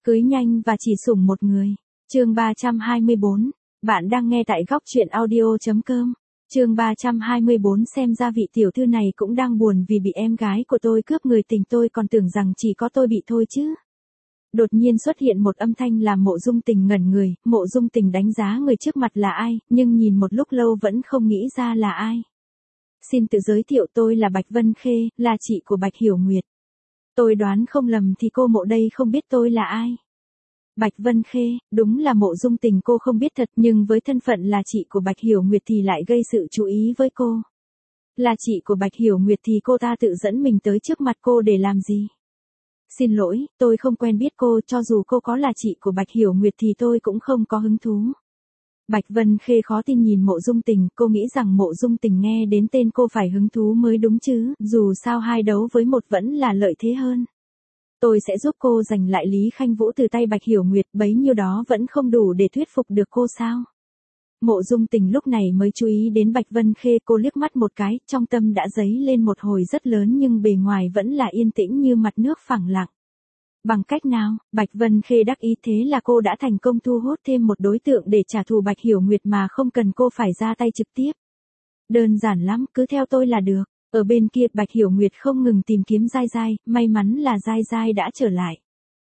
Cưới nhanh và chỉ sủng một người. Chương 324. Bạn đang nghe tại góc truyện audio.com. Chương 324. Xem ra vị tiểu thư này cũng đang buồn vì bị em gái của tôi cướp người tình, tôi còn tưởng rằng chỉ có tôi bị thôi chứ. Đột nhiên xuất hiện một âm thanh làm Mộ Dung Tình ngẩn người, Mộ Dung Tình đánh giá người trước mặt là ai, nhưng nhìn một lúc lâu vẫn không nghĩ ra là ai. Xin tự giới thiệu, tôi là Bạch Vân Khê, là chị của Bạch Hiểu Nguyệt. Tôi đoán không lầm thì cô Mộ đây không biết tôi là ai. Bạch Vân Khê, đúng là Mộ Dung Tình cô không biết thật, nhưng với thân phận là chị của Bạch Hiểu Nguyệt thì lại gây sự chú ý với cô. Là chị của Bạch Hiểu Nguyệt thì cô ta tự dẫn mình tới trước mặt cô để làm gì? Xin lỗi, tôi không quen biết cô, cho dù cô có là chị của Bạch Hiểu Nguyệt thì tôi cũng không có hứng thú. Bạch Vân Khê khó tin nhìn Mộ Dung Tình, cô nghĩ rằng Mộ Dung Tình nghe đến tên cô phải hứng thú mới đúng chứ, dù sao hai đấu với một vẫn là lợi thế hơn. Tôi sẽ giúp cô giành lại Lý Khanh Vũ từ tay Bạch Hiểu Nguyệt, bấy nhiêu đó vẫn không đủ để thuyết phục được cô sao? Mộ Dung Tình lúc này mới chú ý đến Bạch Vân Khê, cô liếc mắt một cái, trong tâm đã dấy lên một hồi rất lớn nhưng bề ngoài vẫn là yên tĩnh như mặt nước phẳng lặng. Bằng cách nào? Bạch Vân Khê đắc ý, thế là cô đã thành công thu hút thêm một đối tượng để trả thù Bạch Hiểu Nguyệt mà không cần cô phải ra tay trực tiếp. Đơn giản lắm, cứ theo tôi là được. Ở bên kia Bạch Hiểu Nguyệt không ngừng tìm kiếm Giai Giai, may mắn là Giai Giai đã trở lại.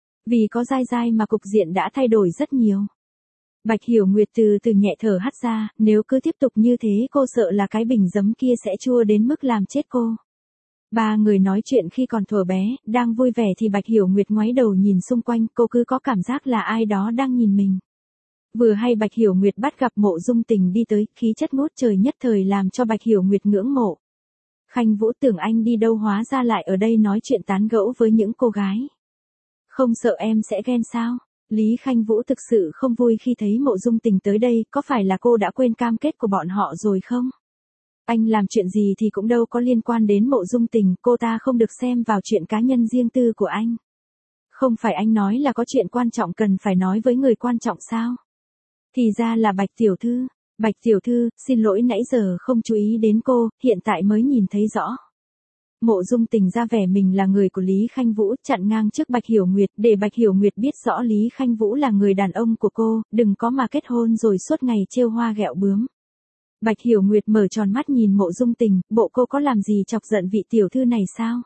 Vì có Giai Giai mà cục diện đã thay đổi rất nhiều. Bạch Hiểu Nguyệt từ từ nhẹ thở hắt ra, nếu cứ tiếp tục như thế cô sợ là cái bình giấm kia sẽ chua đến mức làm chết cô. Ba người nói chuyện khi còn thuở bé, đang vui vẻ thì Bạch Hiểu Nguyệt ngoái đầu nhìn xung quanh, cô cứ có cảm giác là ai đó đang nhìn mình. Vừa hay Bạch Hiểu Nguyệt bắt gặp Mộ Dung Tình đi tới, khí chất ngút trời nhất thời làm cho Bạch Hiểu Nguyệt ngưỡng mộ. Khanh Vũ, tưởng anh đi đâu hóa ra lại ở đây nói chuyện tán gẫu với những cô gái. Không sợ em sẽ ghen sao? Lý Khanh Vũ thực sự không vui khi thấy Mộ Dung Tình tới đây, có phải là cô đã quên cam kết của bọn họ rồi không? Anh làm chuyện gì thì cũng đâu có liên quan đến Mộ Dung Tình, cô ta không được xem vào chuyện cá nhân riêng tư của anh. Không phải anh nói là có chuyện quan trọng cần phải nói với người quan trọng sao? Thì ra là Bạch Tiểu Thư. Bạch Tiểu Thư, xin lỗi nãy giờ không chú ý đến cô, hiện tại mới nhìn thấy rõ. Mộ Dung Tình ra vẻ mình là người của Lý Khanh Vũ, chặn ngang trước Bạch Hiểu Nguyệt, để Bạch Hiểu Nguyệt biết rõ Lý Khanh Vũ là người đàn ông của cô, đừng có mà kết hôn rồi suốt ngày trêu hoa ghẹo bướm. Bạch Hiểu Nguyệt mở tròn mắt nhìn Mộ Dung Tình, bộ cô có làm gì chọc giận vị tiểu thư này sao?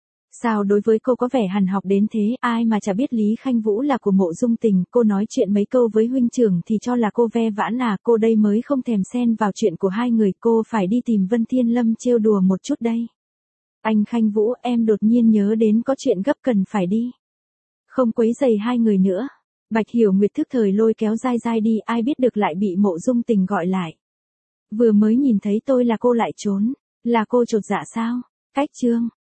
Sao đối với cô có vẻ hằn học đến thế, ai mà chả biết Lý Khanh Vũ là của Mộ Dung Tình, cô nói chuyện mấy câu với huynh trưởng thì cho là cô ve vãn à, cô đây mới không thèm xen vào chuyện của hai người, cô phải đi tìm Vân Thiên Lâm trêu đùa một chút đây. Anh Khanh Vũ, em đột nhiên nhớ đến có chuyện gấp cần phải đi. Không quấy rầy hai người nữa. Bạch Hiểu Nguyệt thức thời lôi kéo Giai Giai đi, ai biết được lại bị Mộ Dung Tình gọi lại. Vừa mới nhìn thấy tôi là cô lại trốn, là cô chột dạ sao? Cách chương.